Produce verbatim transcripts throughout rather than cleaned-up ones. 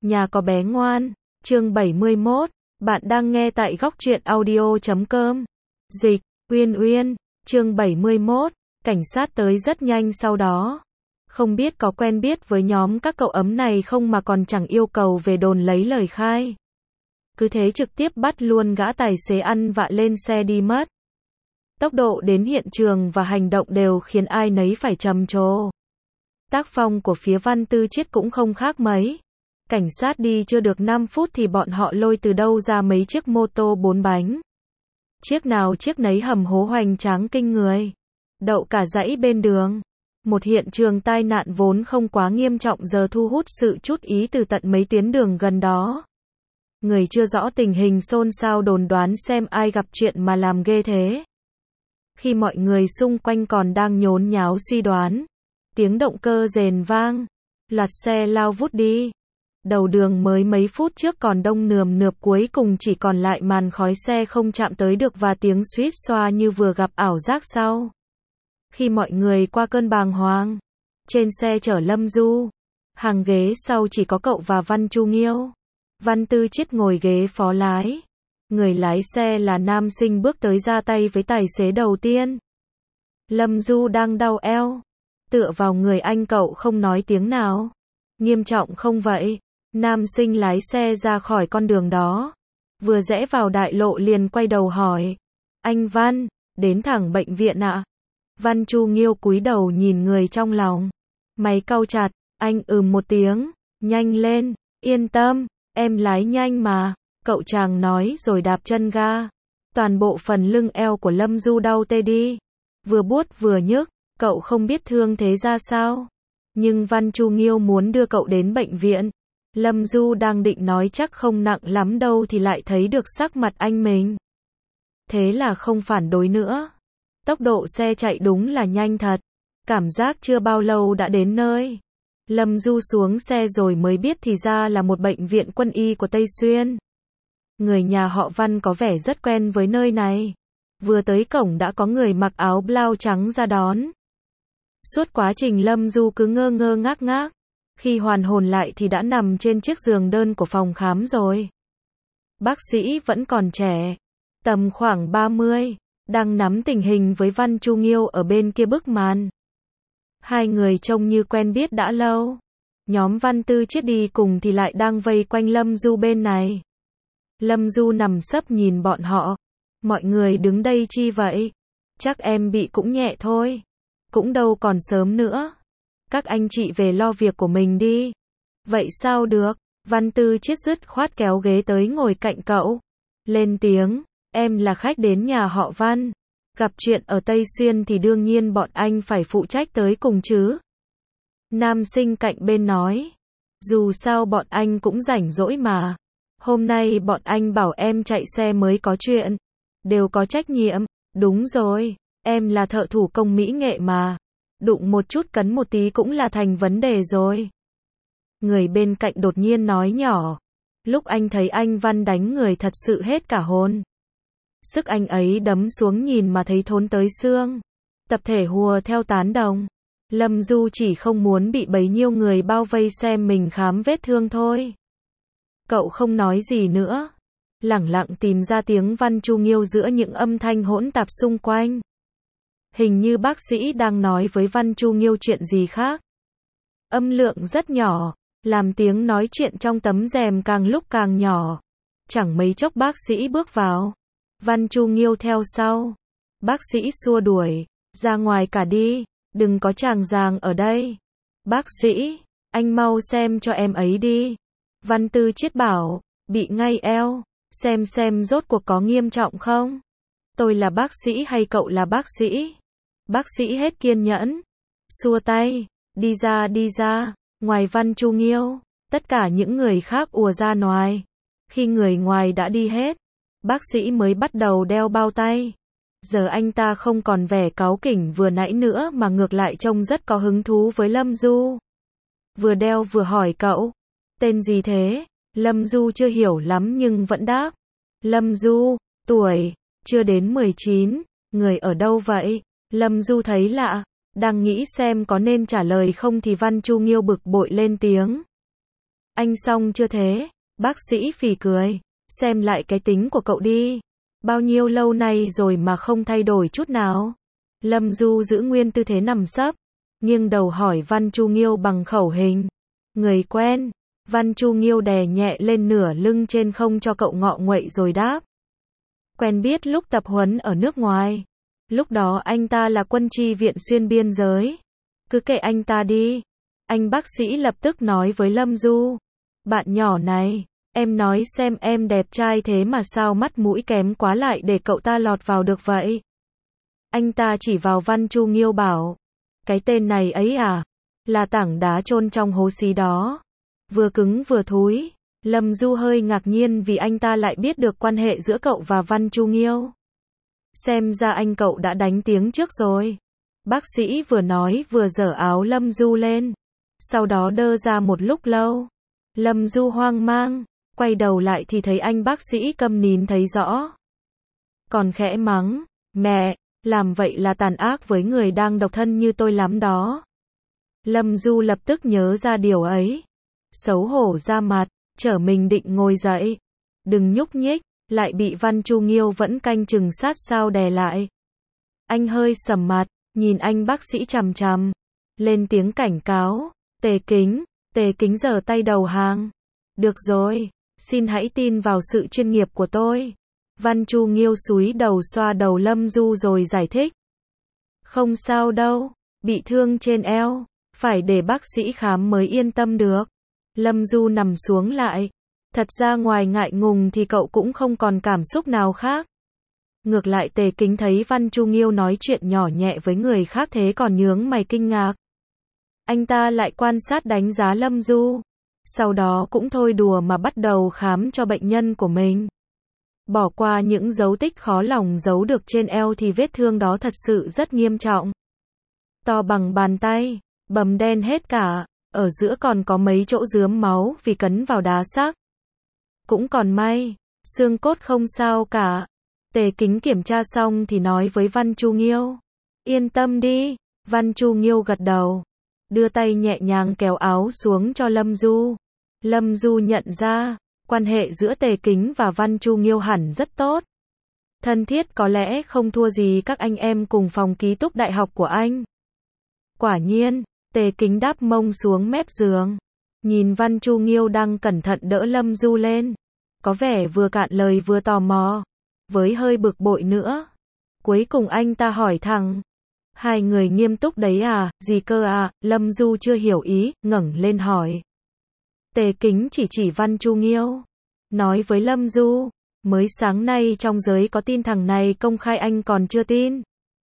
Nhà có bé ngoan, chương bảy mươi mốt, bạn đang nghe tại góc truyện audio chấm com. Dịch, Uyên Uyên, chương bảy mươi mốt, cảnh sát tới rất nhanh sau đó. Không biết có quen biết với nhóm các cậu ấm này không mà còn chẳng yêu cầu về đồn lấy lời khai. Cứ thế trực tiếp bắt luôn gã tài xế ăn vạ lên xe đi mất. Tốc độ đến hiện trường và hành động đều khiến ai nấy phải trầm trồ. Tác phong của phía Văn Tư Chiết cũng không khác mấy. Cảnh sát đi chưa được năm phút thì bọn họ lôi từ đâu ra mấy chiếc mô tô bốn bánh. Chiếc nào chiếc nấy hầm hố hoành tráng kinh người. Đậu cả dãy bên đường. Một hiện trường tai nạn vốn không quá nghiêm trọng giờ thu hút sự chú ý từ tận mấy tuyến đường gần đó. Người chưa rõ tình hình xôn xao đồn đoán xem ai gặp chuyện mà làm ghê thế. Khi mọi người xung quanh còn đang nhốn nháo suy đoán, tiếng động cơ rền vang, loạt xe lao vút đi. Đầu đường mới mấy phút trước còn đông nườm nượp cuối cùng chỉ còn lại màn khói xe không chạm tới được và tiếng suýt xoa như vừa gặp ảo giác sau. Khi mọi người qua cơn bàng hoàng, trên xe chở Lâm Du, hàng ghế sau chỉ có cậu và Văn Chu Nghiêu. Văn Tư Chiết ngồi ghế phó lái. Người lái xe là nam sinh bước tới ra tay với tài xế đầu tiên. Lâm Du đang đau eo, tựa vào người anh cậu không nói tiếng nào. Nghiêm trọng không vậy? Nam sinh lái xe ra khỏi con đường đó. Vừa rẽ vào đại lộ liền quay đầu hỏi. Anh Văn, đến thẳng bệnh viện ạ? À? Văn Chu Nghiêu cúi đầu nhìn người trong lòng. Mày cau chặt, anh ừm một tiếng. Nhanh lên, yên tâm, em lái nhanh mà. Cậu chàng nói rồi đạp chân ga. Toàn bộ phần lưng eo của Lâm Du đau tê đi. Vừa buốt vừa nhức, cậu không biết thương thế ra sao. Nhưng Văn Chu Nghiêu muốn đưa cậu đến bệnh viện. Lâm Du đang định nói chắc không nặng lắm đâu thì lại thấy được sắc mặt anh mình. Thế là không phản đối nữa. Tốc độ xe chạy đúng là nhanh thật. Cảm giác chưa bao lâu đã đến nơi. Lâm Du xuống xe rồi mới biết thì ra là một bệnh viện quân y của Tây Xuyên. Người nhà họ Văn có vẻ rất quen với nơi này. Vừa tới cổng đã có người mặc áo blau trắng ra đón. Suốt quá trình Lâm Du cứ ngơ ngơ ngác ngác. Khi hoàn hồn lại thì đã nằm trên chiếc giường đơn của phòng khám rồi. Bác sĩ vẫn còn trẻ, tầm khoảng ba mươi, đang nắm tình hình với Văn Chu Nghiêu ở bên kia bức màn. Hai người trông như quen biết đã lâu. Nhóm Văn Tư Chiết đi cùng thì lại đang vây quanh Lâm Du bên này. Lâm Du nằm sấp nhìn bọn họ. Mọi người đứng đây chi vậy? Chắc em bị cũng nhẹ thôi. Cũng đâu còn sớm nữa. Các anh chị về lo việc của mình đi. Vậy sao được? Văn Tư Chiết dứt khoát kéo ghế tới ngồi cạnh cậu. Lên tiếng, em là khách đến nhà họ Văn. Gặp chuyện ở Tây Xuyên thì đương nhiên bọn anh phải phụ trách tới cùng chứ. Nam sinh cạnh bên nói. Dù sao bọn anh cũng rảnh rỗi mà. Hôm nay bọn anh bảo em chạy xe mới có chuyện. Đều có trách nhiệm. Đúng rồi, em là thợ thủ công mỹ nghệ mà. Đụng một chút cấn một tí cũng là thành vấn đề rồi. Người bên cạnh đột nhiên nói nhỏ. Lúc anh thấy anh Văn đánh người thật sự hết cả hồn. Sức anh ấy đấm xuống nhìn mà thấy thốn tới xương. Tập thể hùa theo tán đồng. Lâm Du chỉ không muốn bị bấy nhiêu người bao vây xem mình khám vết thương thôi. Cậu không nói gì nữa. Lẳng lặng tìm ra tiếng Văn Chu Nghiêu giữa những âm thanh hỗn tạp xung quanh. Hình như bác sĩ đang nói với Văn Chu Nghiêu chuyện gì khác. Âm lượng rất nhỏ, làm tiếng nói chuyện trong tấm rèm càng lúc càng nhỏ. Chẳng mấy chốc bác sĩ bước vào. Văn Chu Nghiêu theo sau. Bác sĩ xua đuổi. Ra ngoài cả đi, đừng có chàng ràng ở đây. Bác sĩ, anh mau xem cho em ấy đi. Văn Tư Chiết bảo, bị ngay eo. Xem xem rốt cuộc có nghiêm trọng không? Tôi là bác sĩ hay cậu là bác sĩ? Bác sĩ hết kiên nhẫn. Xua tay, đi ra đi ra. Ngoài Văn Chu Nghiêu, tất cả những người khác ùa ra ngoài. Khi người ngoài đã đi hết, bác sĩ mới bắt đầu đeo bao tay. Giờ anh ta không còn vẻ cáu kỉnh vừa nãy nữa mà ngược lại trông rất có hứng thú với Lâm Du. Vừa đeo vừa hỏi cậu, tên gì thế? Lâm Du chưa hiểu lắm nhưng vẫn đáp. Lâm Du, tuổi, chưa đến mười chín, người ở đâu vậy? Lâm Du thấy lạ, đang nghĩ xem có nên trả lời không thì Văn Chu Nghiêu bực bội lên tiếng. Anh xong chưa thế? Bác sĩ phì cười. Xem lại cái tính của cậu đi. Bao nhiêu lâu nay rồi mà không thay đổi chút nào. Lâm Du giữ nguyên tư thế nằm sấp, nghiêng đầu hỏi Văn Chu Nghiêu bằng khẩu hình. Người quen. Văn Chu Nghiêu đè nhẹ lên nửa lưng trên không cho cậu ngọ nguậy rồi đáp. Quen biết lúc tập huấn ở nước ngoài. Lúc đó anh ta là quân chi viện xuyên biên giới. Cứ kệ anh ta đi. Anh bác sĩ lập tức nói với Lâm Du. Bạn nhỏ này, em nói xem em đẹp trai thế mà sao mắt mũi kém quá lại để cậu ta lọt vào được vậy. Anh ta chỉ vào Văn Chu Nghiêu bảo. Cái tên này ấy à? Là tảng đá chôn trong hố xí đó. Vừa cứng vừa thúi. Lâm Du hơi ngạc nhiên vì anh ta lại biết được quan hệ giữa cậu và Văn Chu Nghiêu. Xem ra anh cậu đã đánh tiếng trước rồi. Bác sĩ vừa nói vừa giở áo Lâm Du lên. Sau đó đơ ra một lúc lâu. Lâm Du hoang mang. Quay đầu lại thì thấy anh bác sĩ câm nín thấy rõ. Còn khẽ mắng. Mẹ, làm vậy là tàn ác với người đang độc thân như tôi lắm đó. Lâm Du lập tức nhớ ra điều ấy. Xấu hổ ra mặt, trở mình định ngồi dậy. Đừng nhúc nhích, lại bị Văn Chu Nghiêu vẫn canh chừng sát sao đè lại. Anh hơi sầm mặt, nhìn anh bác sĩ chằm chằm. Lên tiếng cảnh cáo. Tề Kính, Tề Kính giở tay đầu hàng. Được rồi, xin hãy tin vào sự chuyên nghiệp của tôi. Văn Chu Nghiêu cúi đầu xoa đầu Lâm Du rồi giải thích. Không sao đâu, bị thương trên eo, phải để bác sĩ khám mới yên tâm được. Lâm Du nằm xuống lại. Thật ra ngoài ngại ngùng thì cậu cũng không còn cảm xúc nào khác. Ngược lại Tề Kính thấy Văn Chu Nghiêu nói chuyện nhỏ nhẹ với người khác thế còn nhướng mày kinh ngạc. Anh ta lại quan sát đánh giá Lâm Du. Sau đó cũng thôi đùa mà bắt đầu khám cho bệnh nhân của mình. Bỏ qua những dấu tích khó lòng giấu được trên eo thì vết thương đó thật sự rất nghiêm trọng. To bằng bàn tay, bầm đen hết cả, ở giữa còn có mấy chỗ rướm máu vì cấn vào đá xác. Cũng còn may, xương cốt không sao cả. Tề Kính kiểm tra xong thì nói với Văn Chu Nghiêu. Yên tâm đi. Văn Chu Nghiêu gật đầu. Đưa tay nhẹ nhàng kéo áo xuống cho Lâm Du. Lâm Du nhận ra, quan hệ giữa Tề Kính và Văn Chu Nghiêu hẳn rất tốt. Thân thiết có lẽ không thua gì các anh em cùng phòng ký túc đại học của anh. Quả nhiên, Tề Kính đáp mông xuống mép giường. Nhìn Văn Chu Nghiêu đang cẩn thận đỡ Lâm Du lên. Có vẻ vừa cạn lời vừa tò mò. Với hơi bực bội nữa. Cuối cùng anh ta hỏi thẳng. Hai người nghiêm túc đấy à, gì cơ à, Lâm Du chưa hiểu ý, ngẩng lên hỏi. Tề Kính chỉ chỉ Văn Chu Nghiêu. Nói với Lâm Du, mới sáng nay trong giới có tin thằng này công khai anh còn chưa tin.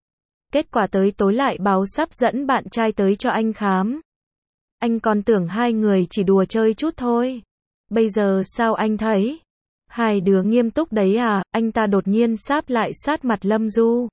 Kết quả tới tối lại báo sắp dẫn bạn trai tới cho anh khám. Anh còn tưởng hai người chỉ đùa chơi chút thôi. Bây giờ sao anh thấy? Hai đứa nghiêm túc đấy à, anh ta đột nhiên sáp lại sát mặt Lâm Du.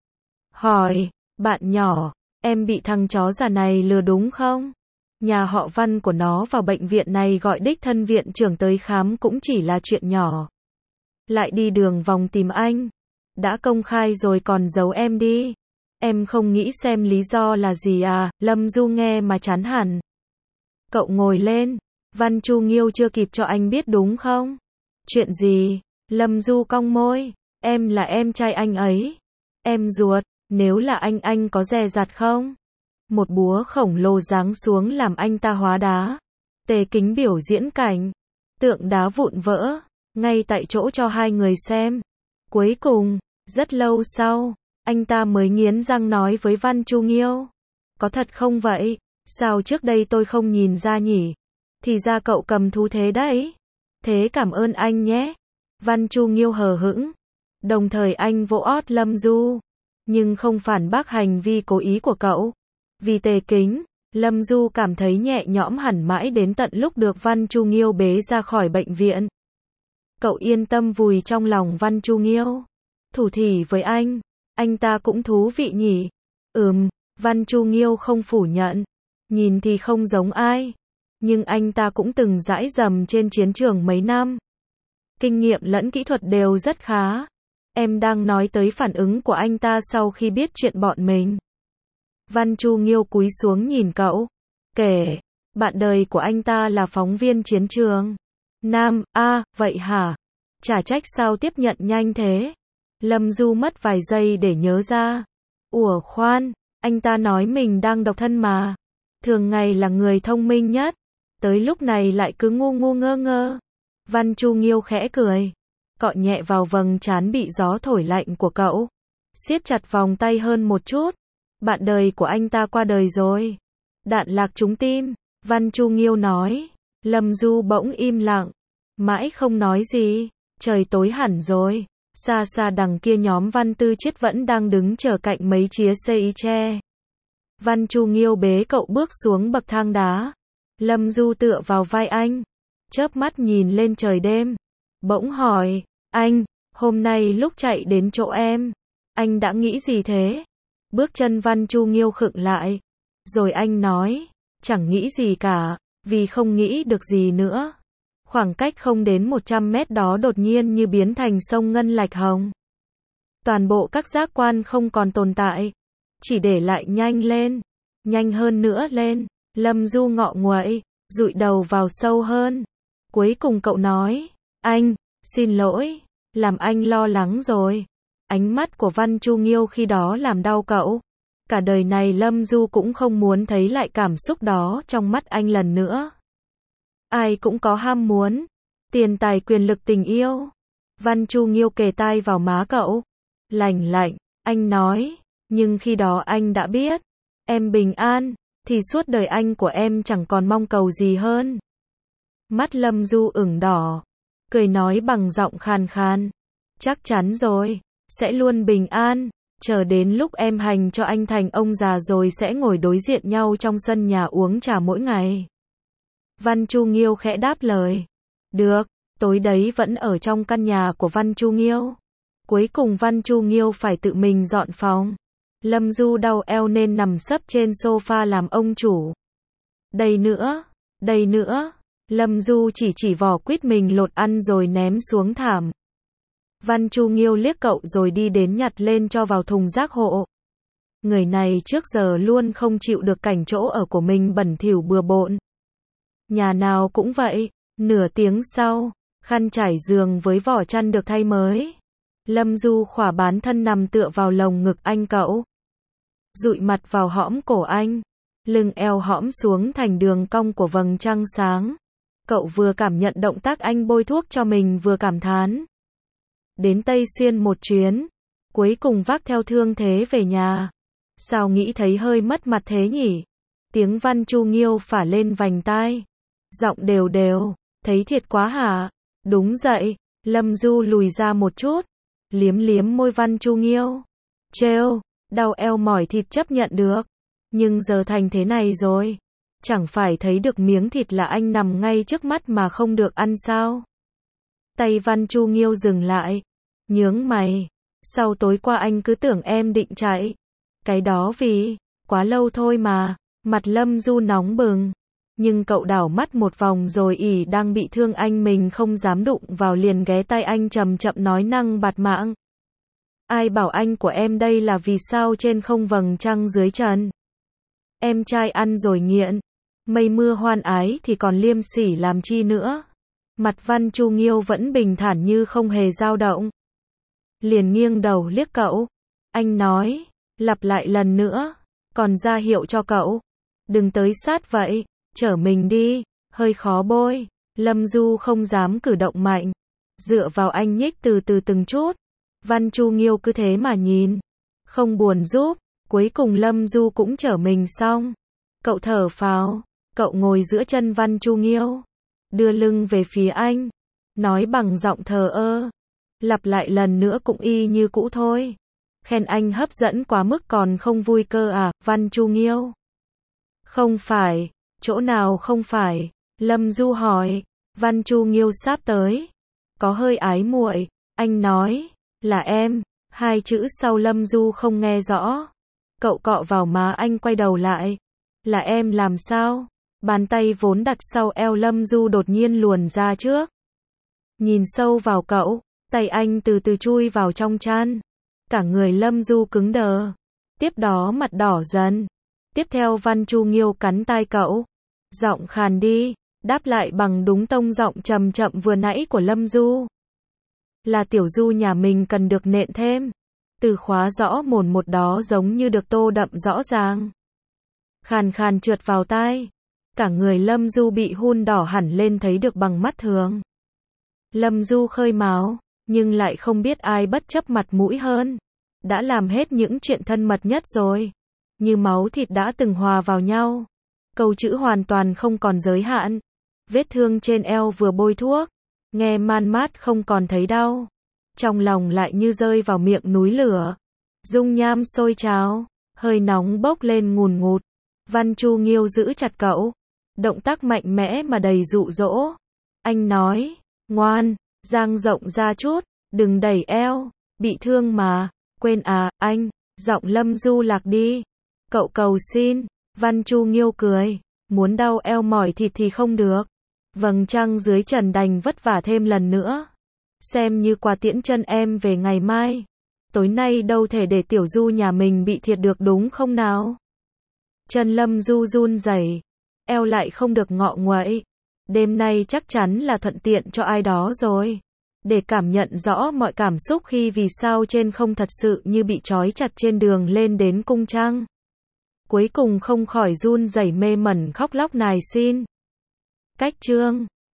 Hỏi, bạn nhỏ, em bị thằng chó già này lừa đúng không? Nhà họ Văn của nó vào bệnh viện này gọi đích thân viện trưởng tới khám cũng chỉ là chuyện nhỏ. Lại đi đường vòng tìm anh. Đã công khai rồi còn giấu em đi. Em không nghĩ xem lý do là gì à, Lâm Du nghe mà chán hẳn. Cậu ngồi lên. Văn Chu Nghiêu chưa kịp cho anh biết đúng không? Chuyện gì? Lâm Du cong môi. Em là em trai anh ấy. Em ruột, nếu là anh anh có dè dặt không? Một búa khổng lồ giáng xuống làm anh ta hóa đá. Tề Kính biểu diễn cảnh. Tượng đá vụn vỡ. Ngay tại chỗ cho hai người xem. Cuối cùng, rất lâu sau, anh ta mới nghiến răng nói với Văn Chu Nghiêu. Có thật không vậy? Sao trước đây tôi không nhìn ra nhỉ? Thì ra cậu cầm thú thế đấy. Thế cảm ơn anh nhé. Văn Chu Nghiêu hờ hững. Đồng thời anh vỗ ót Lâm Du. Nhưng không phản bác hành vi cố ý của cậu. Vì Tề Kính, Lâm Du cảm thấy nhẹ nhõm hẳn mãi đến tận lúc được Văn Chu Nghiêu bế ra khỏi bệnh viện. Cậu yên tâm vùi trong lòng Văn Chu Nghiêu. Thủ thỉ với anh. Anh ta cũng thú vị nhỉ? Ừm, Văn Chu Nghiêu không phủ nhận. Nhìn thì không giống ai. Nhưng anh ta cũng từng dãi dầm trên chiến trường mấy năm. Kinh nghiệm lẫn kỹ thuật đều rất khá. Em đang nói tới phản ứng của anh ta sau khi biết chuyện bọn mình. Văn Chu Nghiêu cúi xuống nhìn cậu. Kể, Bạn đời của anh ta là phóng viên chiến trường. Nam, a, à, vậy hả? Chả trách sao tiếp nhận nhanh thế. Lâm Du mất vài giây để nhớ ra. Ủa khoan, anh ta nói mình đang độc thân mà. Thường ngày là người thông minh nhất. Tới lúc này lại cứ ngu ngu ngơ ngơ. Văn Chu Nghiêu khẽ cười. Cọ nhẹ vào vầng trán bị gió thổi lạnh của cậu. Siết chặt vòng tay hơn một chút. Bạn đời của anh ta qua đời rồi. Đạn lạc trúng tim. Văn Chu Nghiêu nói. Lâm Du bỗng im lặng. Mãi không nói gì. Trời tối hẳn rồi. Xa xa đằng kia nhóm Văn Tư Chiết vẫn đang đứng chờ cạnh mấy chiếc xe y che. Văn Chu Nghiêu bế cậu bước xuống bậc thang đá. Lâm Du tựa vào vai anh. Chớp mắt nhìn lên trời đêm. Bỗng hỏi. Anh, hôm nay lúc chạy đến chỗ em, anh đã nghĩ gì thế? Bước chân Văn Chu Nghiêu khựng lại. Rồi anh nói. Chẳng nghĩ gì cả, vì không nghĩ được gì nữa. Khoảng cách không đến một trăm mét đó đột nhiên như biến thành sông ngân lạch hồng. Toàn bộ các giác quan không còn tồn tại. Chỉ để lại nhanh lên. Nhanh hơn nữa lên. Lâm Du ngọ nguậy, dụi đầu vào sâu hơn. Cuối cùng cậu nói. Anh, xin lỗi, làm anh lo lắng rồi. Ánh mắt của Văn Chu Nghiêu khi đó làm đau cậu. Cả đời này Lâm Du cũng không muốn thấy lại cảm xúc đó trong mắt anh lần nữa. Ai cũng có ham muốn. Tiền tài quyền lực tình yêu. Văn Chu Nghiêu kề tai vào má cậu. Lành lạnh, anh nói. Nhưng khi đó anh đã biết. Em bình an, thì suốt đời anh của em chẳng còn mong cầu gì hơn. Mắt Lâm Du ửng đỏ. Cười nói bằng giọng khàn khàn. Chắc chắn rồi. Sẽ luôn bình an. Chờ đến lúc em hành cho anh thành ông già rồi sẽ ngồi đối diện nhau trong sân nhà uống trà mỗi ngày. Văn Chu Nghiêu khẽ đáp lời. Được, tối đấy vẫn ở trong căn nhà của Văn Chu Nghiêu. Cuối cùng Văn Chu Nghiêu phải tự mình dọn phòng. Lâm Du đau eo nên nằm sấp trên sofa làm ông chủ. Đây nữa, đây nữa. Lâm Du chỉ chỉ vỏ quýt mình lột ăn rồi ném xuống thảm. Văn Chu Nghiêu liếc cậu rồi đi đến nhặt lên cho vào thùng rác hộ. Người này trước giờ luôn không chịu được cảnh chỗ ở của mình bẩn thỉu bừa bộn. Nhà nào cũng vậy. Nửa tiếng sau, khăn trải giường với vỏ chăn được thay mới. Lâm Du khỏa bán thân nằm tựa vào lồng ngực anh cậu. Dụi mặt vào hõm cổ anh. Lưng eo hõm xuống thành đường cong của vầng trăng sáng. Cậu vừa cảm nhận động tác anh bôi thuốc cho mình vừa cảm thán. Đến Tây Xuyên một chuyến. Cuối cùng vác theo thương thế về nhà. Sao nghĩ thấy hơi mất mặt thế nhỉ? Tiếng Văn Chu Nghiêu phả lên vành tai. Giọng đều đều. Thấy thiệt quá hả? Đúng vậy. Lâm Du lùi ra một chút. Liếm liếm môi Văn Chu Nghiêu. Trêu. Đau eo mỏi thịt chấp nhận được. Nhưng giờ thành thế này rồi. Chẳng phải thấy được miếng thịt là anh nằm ngay trước mắt mà không được ăn sao? Tay Văn Chu Nghiêu dừng lại. Nhướng mày. Sau tối qua anh cứ tưởng em định chạy. Cái đó vì, quá lâu thôi mà. Mặt Lâm Du nóng bừng. Nhưng cậu đảo mắt một vòng rồi ỉ đang bị thương anh mình không dám đụng vào liền ghé tay anh chậm chậm nói năng bạt mạng. Ai bảo anh của em đây là vì sao trên không vầng trăng dưới trần. Em trai ăn rồi nghiện. Mây mưa hoan ái thì còn liêm sỉ làm chi nữa. Mặt Văn Chu Nghiêu vẫn bình thản như không hề dao động. Liền nghiêng đầu liếc cậu. Anh nói, lặp lại lần nữa, còn ra hiệu cho cậu. Đừng tới sát vậy, chở mình đi, hơi khó bôi. Lâm Du không dám cử động mạnh. Dựa vào anh nhích từ từ từng chút. Văn Chu Nghiêu cứ thế mà nhìn. Không buồn giúp, cuối cùng Lâm Du cũng chở mình xong. Cậu thở phào, cậu ngồi giữa chân Văn Chu Nghiêu. Đưa lưng về phía anh. Nói bằng giọng thờ ơ. Lặp lại lần nữa cũng y như cũ thôi. Khen anh hấp dẫn quá mức còn không vui cơ à, Văn Chu Nghiêu. Không phải, chỗ nào không phải? Lâm Du hỏi. Văn Chu Nghiêu sáp tới. Có hơi ái muội, anh nói, là em. Hai chữ sau Lâm Du không nghe rõ. Cậu cọ vào má anh quay đầu lại. Là em làm sao? Bàn tay vốn đặt sau eo Lâm Du đột nhiên luồn ra trước. Nhìn sâu vào cậu, tay anh từ từ chui vào trong chăn. Cả người Lâm Du cứng đờ. Tiếp đó mặt đỏ dần. Tiếp theo Văn Chu Nghiêu cắn tai cậu. Giọng khàn đi, đáp lại bằng đúng tông giọng trầm chậm vừa nãy của Lâm Du. Là Tiểu Du nhà mình cần được nện thêm. Từ khóa rõ mồn một đó giống như được tô đậm rõ ràng. Khàn khàn trượt vào tai. Cả người Lâm Du bị hun đỏ hẳn lên thấy được bằng mắt thường. Lâm Du khơi mào, nhưng lại không biết ai bất chấp mặt mũi hơn. Đã làm hết những chuyện thân mật nhất rồi. Như máu thịt đã từng hòa vào nhau. Câu chữ hoàn toàn không còn giới hạn. Vết thương trên eo vừa bôi thuốc. Nghe man mát không còn thấy đau. Trong lòng lại như rơi vào miệng núi lửa. Dung nham sôi trào. Hơi nóng bốc lên ngùn ngụt. Văn Chu Nghiêu giữ chặt cậu. Động tác mạnh mẽ mà đầy dụ dỗ. Anh nói, ngoan, dang rộng ra chút, đừng đẩy eo, bị thương mà, quên à, anh, giọng Lâm Du lạc đi. Cậu cầu xin, Văn Chu Nghiêu cười, muốn đau eo mỏi thịt thì không được. Vầng trăng dưới trần đành vất vả thêm lần nữa. Xem như quà tiễn chân em về ngày mai. Tối nay đâu thể để Tiểu Du nhà mình bị thiệt được đúng không nào? Chân Lâm Du run rẩy, eo lại không được ngọ nguậy. Đêm nay chắc chắn là thuận tiện cho ai đó rồi. Để cảm nhận rõ mọi cảm xúc khi vì sao trên không thật sự như bị trói chặt trên đường lên đến cung trăng. Cuối cùng không khỏi run rẩy mê mẩn khóc lóc nài xin. Cách chương